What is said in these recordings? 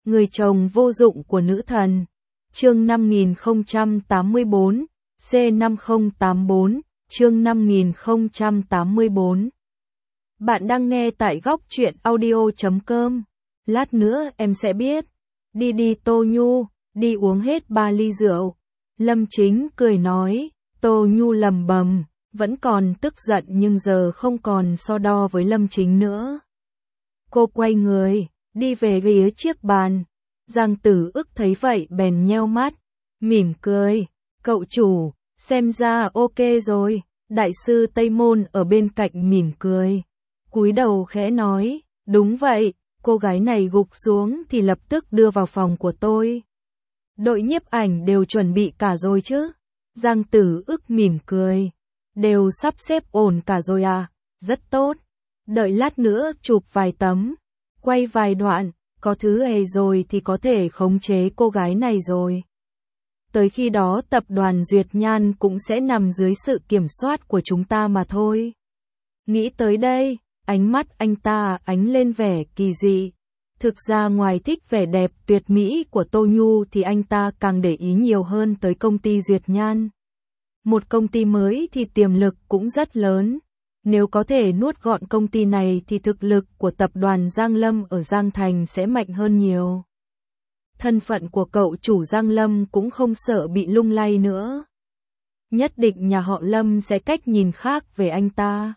Người chồng vô dụng của nữ thần. Chương 5084, C5084, chương 5084. Bạn đang nghe tại góc truyện audio.com. Lát nữa em sẽ biết. Đi Tô Nhu, đi uống hết 3 ly rượu. Lâm Chính cười nói. Tô Nhu lầm bầm, vẫn còn tức giận nhưng giờ không còn so đo với Lâm Chính nữa. Cô quay người, đi về phía chiếc bàn. Giang Tử Ức thấy vậy bèn nheo mắt, mỉm cười. Cậu chủ, xem ra ok rồi. Đại sư Tây Môn ở bên cạnh mỉm cười, cúi đầu khẽ nói, đúng vậy. Cô gái này gục xuống thì lập tức đưa vào phòng của tôi. Đội nhiếp ảnh đều chuẩn bị cả rồi chứ? Giang Tử Ức mỉm cười. Đều sắp xếp ổn cả rồi à? Rất tốt. Đợi lát nữa chụp vài tấm, quay vài đoạn, có thứ ấy rồi thì có thể khống chế cô gái này rồi. Tới khi đó tập đoàn Duyệt Nhan cũng sẽ nằm dưới sự kiểm soát của chúng ta mà thôi. Nghĩ tới đây, ánh mắt anh ta ánh lên vẻ kỳ dị. Thực ra ngoài thích vẻ đẹp tuyệt mỹ của Tô Nhu thì anh ta càng để ý nhiều hơn tới công ty Duyệt Nhan. Một công ty mới thì tiềm lực cũng rất lớn. Nếu có thể nuốt gọn công ty này thì thực lực của tập đoàn Giang Lâm ở Giang Thành sẽ mạnh hơn nhiều. Thân phận của cậu chủ Giang Lâm cũng không sợ bị lung lay nữa. Nhất định nhà họ Lâm sẽ cách nhìn khác về anh ta.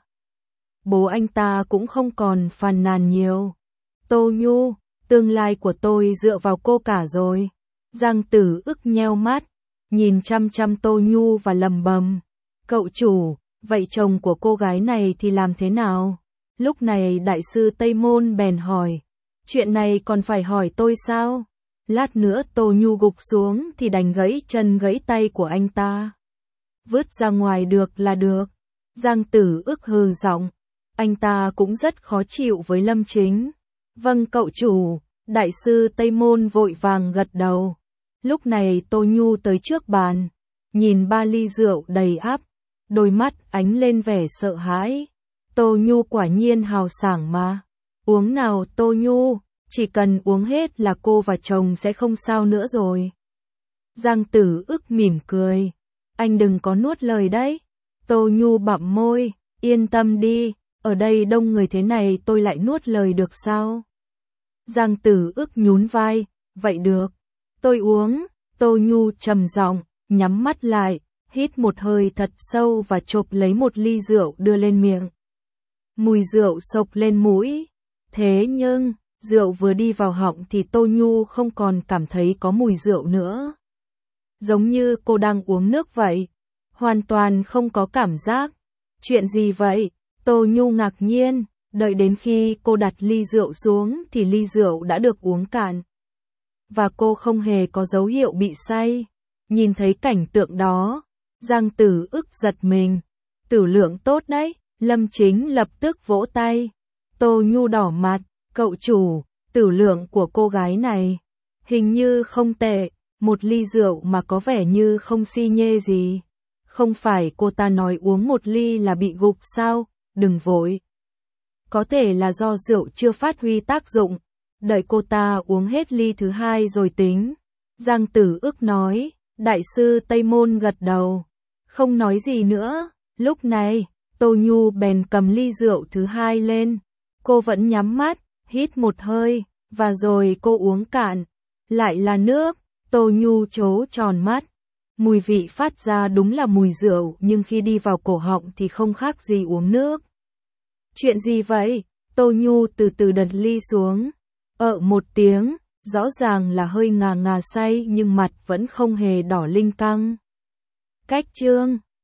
Bố anh ta cũng không còn phàn nàn nhiều. Tô Nhu, tương lai của tôi dựa vào cô cả rồi. Giang Tử Ức nheo mắt, nhìn chăm chăm Tô Nhu và lầm bầm. Cậu chủ, vậy chồng của cô gái này thì làm thế nào? Lúc này đại sư Tây Môn bèn hỏi. Chuyện này còn phải hỏi tôi sao? Lát nữa Tô Nhu gục xuống thì đành gãy chân gãy tay của anh ta. Vứt ra ngoài được là được. Giang Tử Ức hừ giọng. Anh ta cũng rất khó chịu với Lâm Chính. Vâng cậu chủ, đại sư Tây Môn vội vàng gật đầu. Lúc này Tô Nhu tới trước bàn, nhìn 3 ly rượu đầy ắp, đôi mắt ánh lên vẻ sợ hãi. Tô Nhu quả nhiên hào sảng mà. Uống nào Tô Nhu, chỉ cần uống hết là cô và chồng sẽ không sao nữa rồi. Giang Tử Ức mỉm cười. Anh đừng có nuốt lời đấy. Tô Nhu bặm môi, yên tâm đi, ở đây đông người thế này tôi lại nuốt lời được sao? Giang Tử Ức nhún vai, vậy được. Tôi uống. Tô Nhu trầm giọng, nhắm mắt lại, hít một hơi thật sâu và chộp lấy một ly rượu đưa lên miệng. Mùi rượu xộc lên mũi. Thế nhưng, rượu vừa đi vào họng thì Tô Nhu không còn cảm thấy có mùi rượu nữa. Giống như cô đang uống nước vậy. Hoàn toàn không có cảm giác. Chuyện gì vậy? Tô Nhu ngạc nhiên, đợi đến khi cô đặt ly rượu xuống thì ly rượu đã được uống cạn. Và cô không hề có dấu hiệu bị say. Nhìn thấy cảnh tượng đó, Giang Tử Ức giật mình. Tử lượng tốt đấy, Lâm Chính lập tức vỗ tay. Tô Nhu đỏ mặt, cậu chủ, tử lượng của cô gái này hình như không tệ, một ly rượu mà có vẻ như không si nhê gì. Không phải cô ta nói uống một ly là bị gục sao, đừng vội. Có thể là do rượu chưa phát huy tác dụng, đợi cô ta uống hết ly thứ 2 rồi tính. Giang Tử Ức nói, đại sư Tây Môn gật đầu, không nói gì nữa. Lúc này, Tô Nhu bèn cầm ly rượu thứ 2 lên, cô vẫn nhắm mắt, hít một hơi, và rồi cô uống cạn. Lại là nước. Tô Nhu trố tròn mắt. Mùi vị phát ra đúng là mùi rượu nhưng khi đi vào cổ họng thì không khác gì uống nước. Chuyện gì vậy? Tô Nhu từ từ đặt ly xuống. Một tiếng, rõ ràng là hơi ngà ngà say nhưng mặt vẫn không hề đỏ linh căng. Cách chương